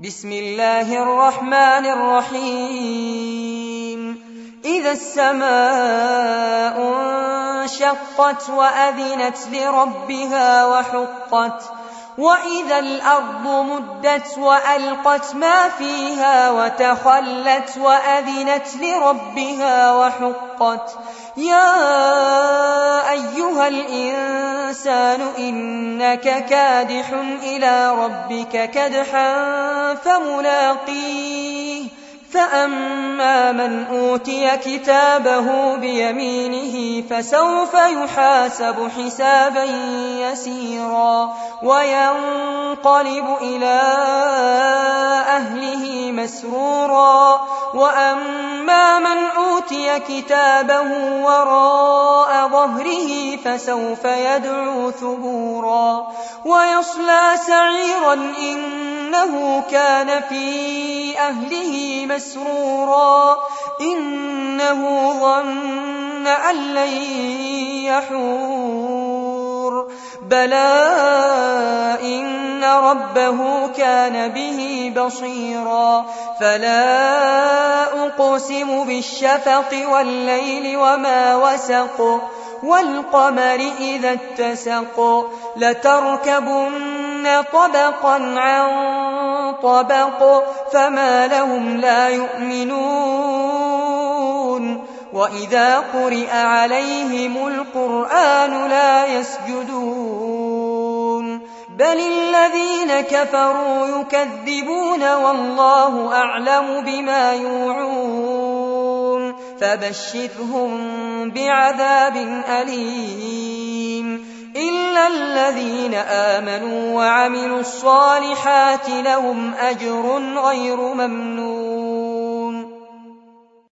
بسم الله الرحمن الرحيم إذا السماء انشقت وأذنت لربها وحقت وإذا الأرض مدت وألقت ما فيها وتخلت وأذنت لربها وحقت يا أيها الإنسان إنك كادح إلى ربك كدحا فملاقيه فأما من أوتي كتابه بيمينه فسوف يحاسب حسابا يسيرا وينقلب إلى أهله مسرورا وأما من أوتي كتابه وراء ظهره فسوف يدعو ثبورا ويصلى سعيرا إنه كان في أهله مسرورا إنه ظن أن لن يحور بلى إن ربه كان به بصيرا فلا أقسم بالشفق والليل وما وسق والقمر إذا اتسق لتركبن طبقا عن طبق فما لهم لا يؤمنون وإذا قرئ عليهم القرآن لا يسجدون بل الذين كفروا يكذبون والله أعلم بما يوعون فبشرهم بعذاب أليم إلا الذين آمنوا وعملوا الصالحات لهم أجر غير ممنون